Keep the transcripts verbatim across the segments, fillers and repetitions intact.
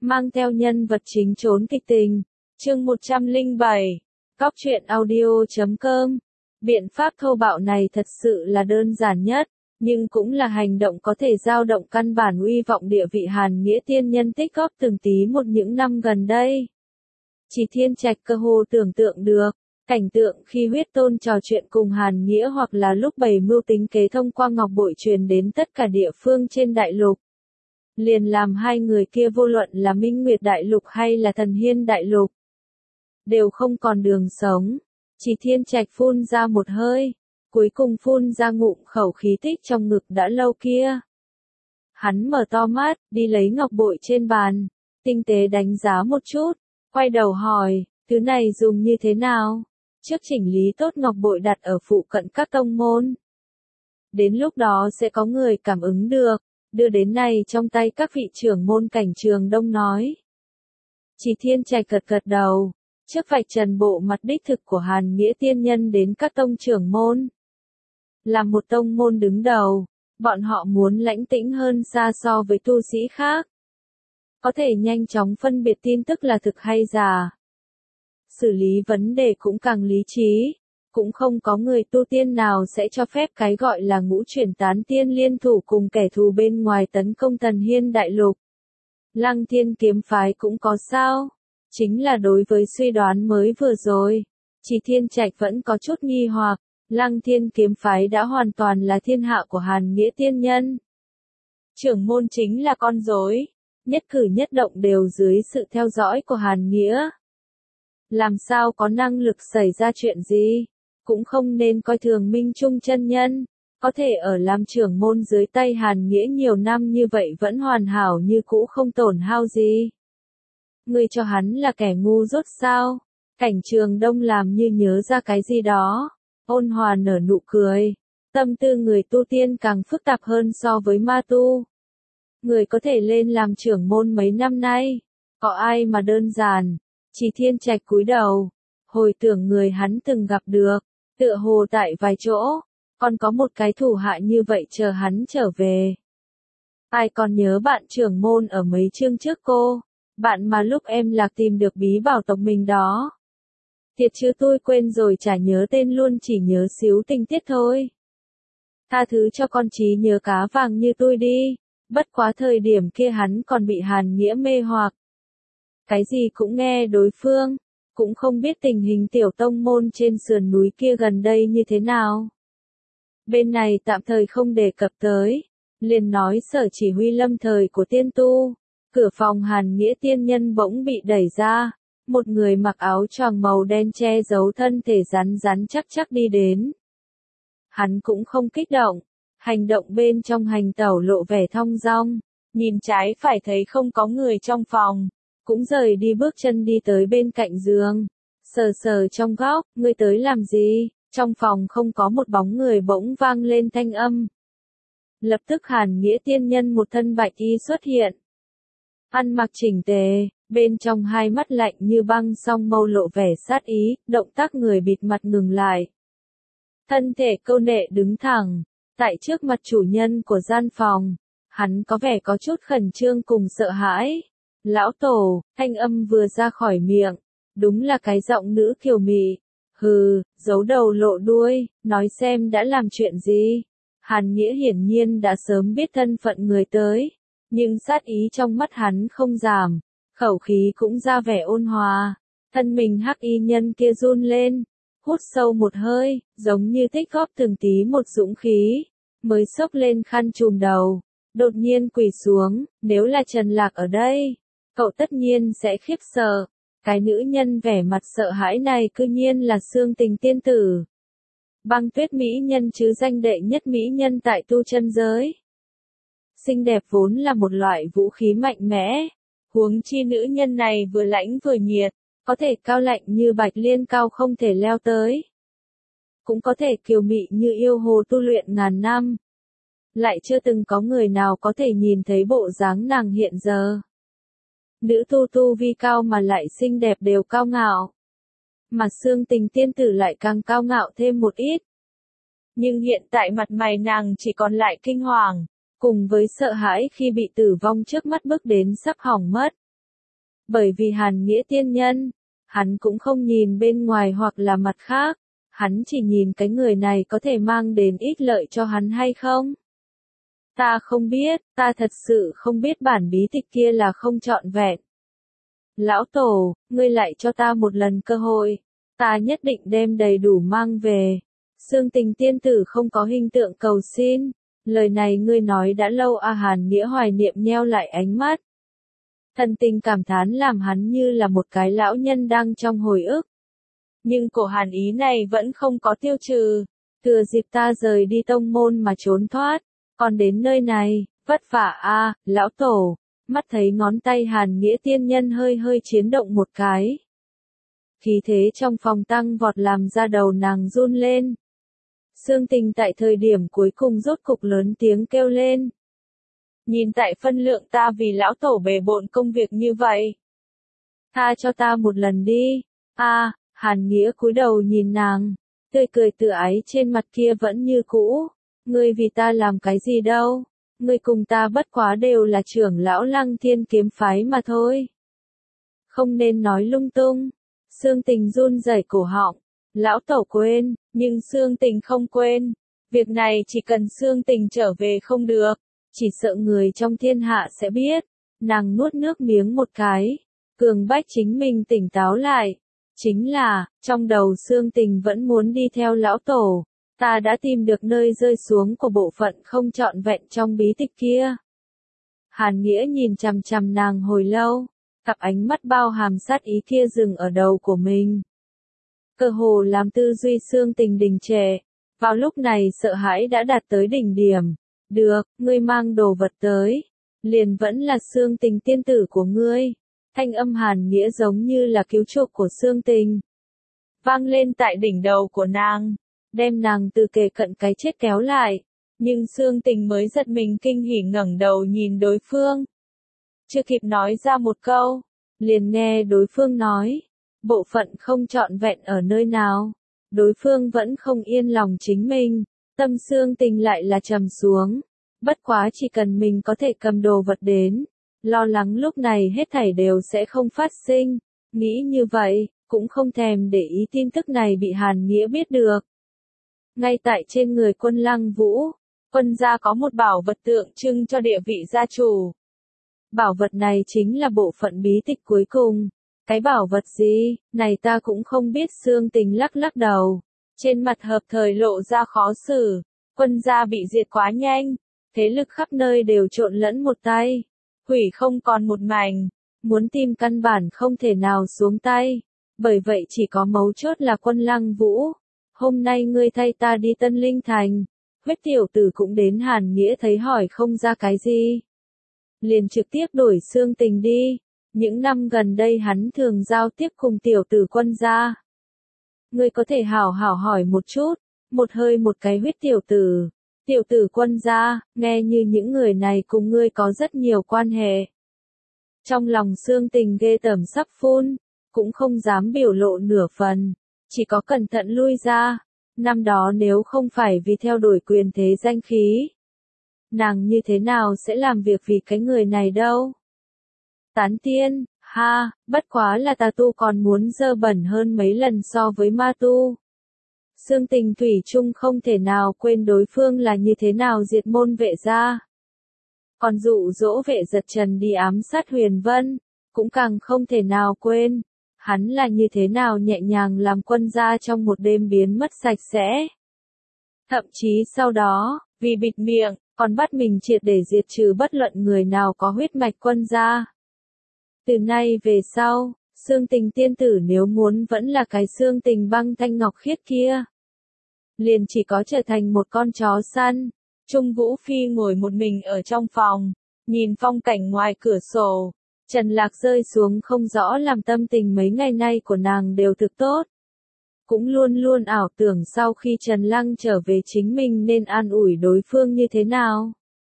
mang theo nhân vật chính trốn kịch tình. Chương một trăm lẻ bảy. Cóc truyện audio chấm com. Biện pháp thô bạo này thật sự là đơn giản nhất, nhưng cũng là hành động có thể dao động căn bản uy vọng địa vị Hàn Nghĩa tiên nhân tích góp từng tí một những năm gần đây. Chỉ Thiên Trạch cơ hồ tưởng tượng được, cảnh tượng khi huyết tôn trò chuyện cùng Hàn Nghĩa hoặc là lúc bày mưu tính kế thông qua ngọc bội truyền đến tất cả địa phương trên đại lục. Liền làm hai người kia vô luận là Minh Nguyệt Đại Lục hay là Thần Hiên Đại Lục, đều không còn đường sống. Chỉ Thiên Trạch phun ra một hơi, cuối cùng phun ra ngụm khẩu khí tích trong ngực đã lâu kia. Hắn mở to mắt, đi lấy ngọc bội trên bàn, tinh tế đánh giá một chút, quay đầu hỏi, thứ này dùng như thế nào? Trước chỉnh lý tốt ngọc bội đặt ở phụ cận các tông môn. Đến lúc đó sẽ có người cảm ứng được, đưa đến này trong tay các vị trưởng môn cảnh Trường Đông nói. Chỉ Thiên Trạch gật gật đầu, trước vạch trần bộ mặt đích thực của Hàn Nghĩa tiên nhân đến các tông trưởng môn. Là một tông môn đứng đầu, bọn họ muốn lãnh tĩnh hơn xa so với tu sĩ khác. Có thể nhanh chóng phân biệt tin tức là thực hay giả. Xử lý vấn đề cũng càng lý trí, cũng không có người tu tiên nào sẽ cho phép cái gọi là ngũ chuyển tán tiên liên thủ cùng kẻ thù bên ngoài tấn công Thần Hiên Đại Lục. Lăng Thiên kiếm phái cũng có sao? Chính là đối với suy đoán mới vừa rồi, Chỉ Thiên Trạch vẫn có chút nghi hoặc, Lăng Thiên kiếm phái đã hoàn toàn là thiên hạ của Hàn Nghĩa tiên nhân. Trưởng môn chính là con rối, nhất cử nhất động đều dưới sự theo dõi của Hàn Nghĩa. Làm sao có năng lực xảy ra chuyện gì, cũng không nên coi thường Minh Trung chân nhân, có thể ở làm trưởng môn dưới tay Hàn Nghĩa nhiều năm như vậy vẫn hoàn hảo như cũ không tổn hao gì. Ngươi cho hắn là kẻ ngu dốt sao? Cảnh Trường Đông làm như nhớ ra cái gì đó, ôn hòa nở nụ cười, tâm tư người tu tiên càng phức tạp hơn so với ma tu. Người có thể lên làm trưởng môn mấy năm nay, có ai mà đơn giản. Chỉ Thiên Trạch cúi đầu, hồi tưởng người hắn từng gặp được, tựa hồ tại vài chỗ, còn có một cái thủ hạ như vậy chờ hắn trở về. Ai còn nhớ bạn trưởng môn ở mấy chương trước cô, bạn mà lúc em lạc tìm được bí bảo tộc mình đó. Thiệt chứ tôi quên rồi, chả nhớ tên luôn, chỉ nhớ xíu tình tiết thôi. Tha thứ cho con trí nhớ cá vàng như tôi đi, bất quá thời điểm kia hắn còn bị Hàn Nghĩa mê hoặc. Cái gì cũng nghe đối phương, cũng không biết tình hình tiểu tông môn trên sườn núi kia gần đây như thế nào. Bên này tạm thời không đề cập tới, liền nói sở chỉ huy lâm thời của tiên tu, cửa phòng Hàn Nghĩa tiên nhân bỗng bị đẩy ra, một người mặc áo choàng màu đen che giấu thân thể rắn rắn chắc chắc đi đến. Hắn cũng không kích động, hành động bên trong hành tẩu lộ vẻ thong dong, nhìn trái phải thấy không có người trong phòng. Cũng rời đi bước chân đi tới bên cạnh giường, sờ sờ trong góc, ngươi tới làm gì? Trong phòng không có một bóng người bỗng vang lên thanh âm. Lập tức Hàn Nghĩa tiên nhân một thân bạch y xuất hiện. Ăn mặc chỉnh tề, bên trong hai mắt lạnh như băng song mâu lộ vẻ sát ý, động tác người bịt mặt ngừng lại. Thân thể câu nệ đứng thẳng, tại trước mặt chủ nhân của gian phòng, hắn có vẻ có chút khẩn trương cùng sợ hãi. Lão tổ, thanh âm vừa ra khỏi miệng, đúng là cái giọng nữ kiều mị. Hừ, giấu đầu lộ đuôi, nói xem đã làm chuyện gì. Hàn Nghĩa hiển nhiên đã sớm biết thân phận người tới, nhưng sát ý trong mắt hắn không giảm, khẩu khí cũng ra vẻ ôn hòa. Thân mình hắc y nhân kia run lên, hút sâu một hơi, giống như tích góp từng tí một dũng khí, mới xốc lên khăn trùm đầu, đột nhiên quỳ xuống. Nếu là Trần Lạc ở đây, cậu tất nhiên sẽ khiếp sợ, cái nữ nhân vẻ mặt sợ hãi này cư nhiên là Xương Tình tiên tử. Băng Tuyết mỹ nhân chứ danh đệ nhất mỹ nhân tại tu chân giới. Xinh đẹp vốn là một loại vũ khí mạnh mẽ, huống chi nữ nhân này vừa lãnh vừa nhiệt, có thể cao lạnh như bạch liên cao không thể leo tới. Cũng có thể kiều mị như yêu hồ tu luyện ngàn năm. Lại chưa từng có người nào có thể nhìn thấy bộ dáng nàng hiện giờ. Nữ tu tu vi cao mà lại xinh đẹp đều cao ngạo. Mà Xương Tình tiên tử lại càng cao ngạo thêm một ít. Nhưng hiện tại mặt mày nàng chỉ còn lại kinh hoàng, cùng với sợ hãi khi bị tử vong trước mắt bước đến sắp hỏng mất. Bởi vì Hàn Nghĩa tiên nhân, hắn cũng không nhìn bên ngoài hoặc là mặt khác, hắn chỉ nhìn cái người này có thể mang đến ít lợi cho hắn hay không. Ta không biết, ta thật sự không biết bản bí tịch kia là không trọn vẹn. Lão Tổ, ngươi lại cho ta một lần cơ hội, ta nhất định đem đầy đủ mang về. Xương Tình tiên tử không có hình tượng cầu xin, lời này ngươi nói đã lâu à. Hàn Nghĩa hoài niệm nheo lại ánh mắt. Thần tình cảm thán làm hắn như là một cái lão nhân đang trong hồi ức. Nhưng cổ hàn ý này vẫn không có tiêu trừ, thừa dịp ta rời đi tông môn mà trốn thoát, còn đến nơi này, vất vả a, lão tổ. Mắt thấy ngón tay Hàn Nghĩa tiên nhân hơi hơi chiến động một cái. Khí thế trong phòng tăng vọt làm ra đầu nàng run lên. Xương Tình tại thời điểm cuối cùng rốt cục lớn tiếng kêu lên. Nhìn tại phân lượng ta vì lão tổ bề bộn công việc như vậy. Tha cho ta một lần đi. A, à, Hàn Nghĩa cúi đầu nhìn nàng, tươi cười tự ái trên mặt kia vẫn như cũ. Ngươi vì ta làm cái gì đâu? Ngươi cùng ta bất quá đều là trưởng lão Lăng Thiên kiếm phái mà thôi. Không nên nói lung tung. Xương Tình run rẩy cổ họng. Lão tổ quên, nhưng Xương Tình không quên. Việc này chỉ cần Xương Tình trở về không được, chỉ sợ người trong thiên hạ sẽ biết. Nàng nuốt nước miếng một cái, cường bách chính mình tỉnh táo lại. Chính là, trong đầu Xương Tình vẫn muốn đi theo lão tổ. Ta đã tìm được nơi rơi xuống của bộ phận không trọn vẹn trong bí tịch kia. Hàn Nghĩa nhìn chằm chằm nàng hồi lâu, cặp ánh mắt bao hàm sát ý kia dừng ở đầu của mình. Cơ hồ làm tư duy Xương Tình đình trệ, vào lúc này sợ hãi đã đạt tới đỉnh điểm. Được, ngươi mang đồ vật tới, liền vẫn là Xương Tình tiên tử của ngươi. Thanh âm Hàn Nghĩa giống như là cứu chuộc của Xương Tình, vang lên tại đỉnh đầu của nàng, đem nàng từ kề cận cái chết kéo lại. Nhưng Xương Tình mới giật mình kinh hỉ ngẩng đầu nhìn đối phương. Chưa kịp nói ra một câu, liền nghe đối phương nói, bộ phận không trọn vẹn ở nơi nào. Đối phương vẫn không yên lòng chính mình, tâm Xương Tình lại là trầm xuống. Bất quá chỉ cần mình có thể cầm đồ vật đến, lo lắng lúc này hết thảy đều sẽ không phát sinh. Nghĩ như vậy, cũng không thèm để ý tin tức này bị Hàn Nghĩa biết được. Ngay tại trên người Quân Lăng Vũ, Quân gia có một bảo vật tượng trưng cho địa vị gia chủ. Bảo vật này chính là bộ phận bí tịch cuối cùng. Cái bảo vật gì, này ta cũng không biết. Xương Tình lắc lắc đầu, trên mặt hợp thời lộ ra khó xử. Quân gia bị diệt quá nhanh, thế lực khắp nơi đều trộn lẫn một tay, hủy không còn một mảnh, muốn tìm căn bản không thể nào xuống tay. Bởi vậy chỉ có mấu chốt là Quân Lăng Vũ. Hôm nay ngươi thay ta đi Tân Linh Thành. Huyết tiểu tử cũng đến. Hàn Nghĩa thấy hỏi không ra cái gì, liền trực tiếp đổi Xương Tình đi. Những năm gần đây hắn thường giao tiếp cùng tiểu tử Quân gia. Ngươi có thể hảo hảo hỏi một chút. Một hơi một cái huyết tiểu tử. Tiểu tử Quân gia, nghe như những người này cùng ngươi có rất nhiều quan hệ. Trong lòng Xương Tình ghê tởm sắp phun, cũng không dám biểu lộ nửa phần, chỉ có cẩn thận lui ra. Năm đó nếu không phải vì theo đuổi quyền thế danh khí, nàng như thế nào sẽ làm việc vì cái người này đâu. Tán tiên, ha, bất quá là tà tu còn muốn dơ bẩn hơn mấy lần so với ma tu. Xương Tình thủy chung không thể nào quên đối phương là như thế nào diệt môn Vệ gia. Còn dụ dỗ Vệ Giật Trần đi ám sát Huyền Vân, cũng càng không thể nào quên. Hắn là như thế nào nhẹ nhàng làm Quân gia trong một đêm biến mất sạch sẽ. Thậm chí sau đó, vì bịt miệng, còn bắt mình triệt để diệt trừ bất luận người nào có huyết mạch Quân gia. Từ nay về sau, Xương Tình tiên tử nếu muốn vẫn là cái Xương Tình băng thanh ngọc khiết kia, liền chỉ có trở thành một con chó săn. Trung Vũ Phi ngồi một mình ở trong phòng, nhìn phong cảnh ngoài cửa sổ. Trần Lạc rơi xuống không rõ làm tâm tình mấy ngày nay của nàng đều thực tốt. Cũng luôn luôn ảo tưởng sau khi Trần Lăng trở về chính mình nên an ủi đối phương như thế nào.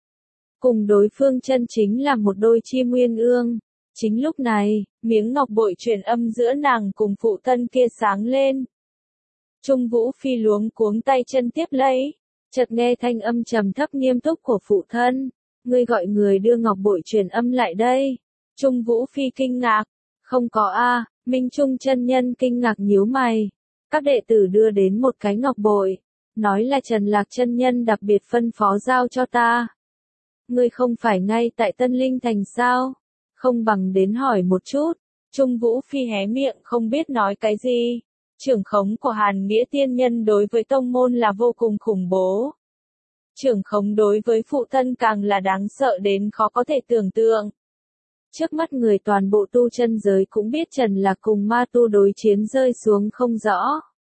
Cùng đối phương chân chính là một đôi chim uyên ương. Chính lúc này, miếng ngọc bội truyền âm giữa nàng cùng phụ thân kia sáng lên. Trung Vũ Phi luống cuống tay chân tiếp lấy, chợt nghe thanh âm trầm thấp nghiêm túc của phụ thân. Ngươi gọi người đưa ngọc bội truyền âm lại đây. Trung Vũ Phi kinh ngạc, Không có a, Minh Trung chân nhân kinh ngạc nhíu mày. Các đệ tử đưa đến một cái ngọc bội, nói là Trần Lạc chân nhân đặc biệt phân phó giao cho ta. Ngươi không phải ngay tại Tân Linh Thành sao? Không bằng đến hỏi một chút. Trung Vũ Phi hé miệng không biết nói cái gì. Trưởng khống của Hàn Nghĩa tiên nhân đối với tông môn là vô cùng khủng bố. Trưởng khống đối với phụ thân càng là đáng sợ đến khó có thể tưởng tượng. Trước mắt người toàn bộ tu chân giới cũng biết Trần Lạc cùng ma tu đối chiến rơi xuống không rõ.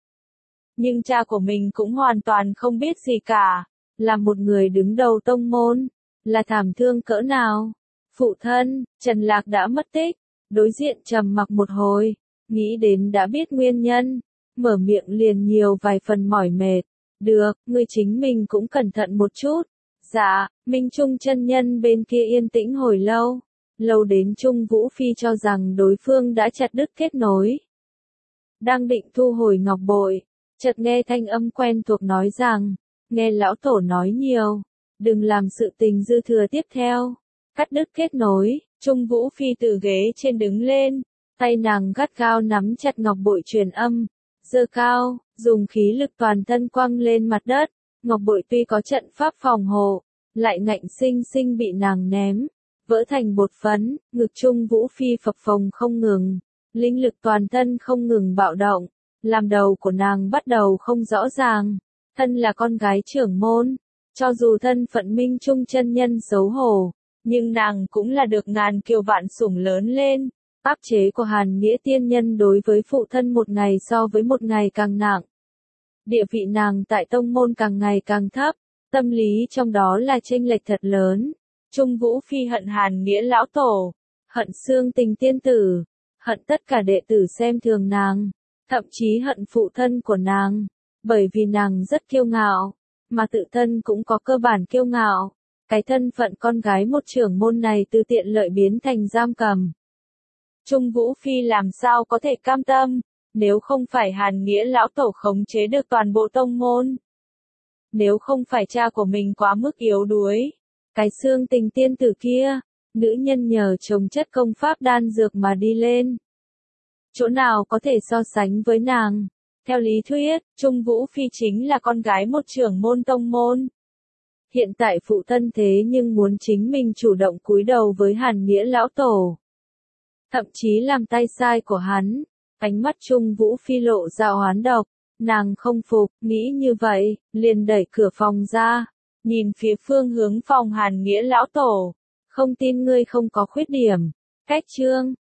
Nhưng cha của mình cũng hoàn toàn không biết gì cả. Là một người đứng đầu tông môn. Là thảm thương cỡ nào? Phụ thân, Trần Lạc đã mất tích. Đối diện trầm mặc một hồi. Nghĩ đến đã biết nguyên nhân. Mở miệng liền nhiều vài phần mỏi mệt. Được, ngươi chính mình cũng cẩn thận một chút. Dạ, Minh Trung chân nhân bên kia yên tĩnh hồi lâu. Lâu đến Trung Vũ Phi cho rằng đối phương đã chặt đứt kết nối. Đang định thu hồi ngọc bội, chợt nghe thanh âm quen thuộc nói rằng, nghe lão tổ nói nhiều, đừng làm sự tình dư thừa tiếp theo. Cắt đứt kết nối, Trung Vũ Phi từ ghế trên đứng lên, tay nàng gắt gao nắm chặt ngọc bội truyền âm, giơ cao, dùng khí lực toàn thân quăng lên mặt đất. Ngọc bội tuy có trận pháp phòng hộ, lại ngạnh sinh sinh bị nàng ném, vỡ thành bột phấn. Ngực Trung Vũ Phi phập phồng không ngừng, linh lực toàn thân không ngừng bạo động, làm đầu của nàng bắt đầu không rõ ràng. Thân là con gái trưởng môn, cho dù thân phận Minh Trung chân nhân xấu hổ, nhưng nàng cũng là được ngàn kiều vạn sủng lớn lên. Áp chế của Hàn Nghĩa tiên nhân đối với phụ thân một ngày so với một ngày càng nặng. Địa vị nàng tại tông môn càng ngày càng thấp, tâm lý trong đó là chênh lệch thật lớn. Trung Vũ Phi hận Hàn Nghĩa lão tổ, hận Xương Tình tiên tử, hận tất cả đệ tử xem thường nàng, thậm chí hận phụ thân của nàng, bởi vì nàng rất kiêu ngạo, mà tự thân cũng có cơ bản kiêu ngạo. Cái thân phận con gái một trưởng môn này từ tiện lợi biến thành giam cầm. Trung Vũ Phi làm sao có thể cam tâm, nếu không phải Hàn Nghĩa lão tổ khống chế được toàn bộ tông môn. Nếu không phải cha của mình quá mức yếu đuối, cái Xương Tình tiên tử kia, nữ nhân nhờ trồng chất công pháp đan dược mà đi lên. Chỗ nào có thể so sánh với nàng? Theo lý thuyết, Trung Vũ Phi chính là con gái một trưởng môn tông môn. Hiện tại phụ thân thế nhưng muốn chính mình chủ động cúi đầu với Hàn Nghĩa lão tổ. Thậm chí làm tay sai của hắn. Ánh mắt Trung Vũ Phi lộ ra oán độc. Nàng không phục, nghĩ như vậy, liền đẩy cửa phòng ra. Nhìn phía phương hướng phòng Hàn Nghĩa lão tổ. Không tin ngươi không có khuyết điểm. Cách chương.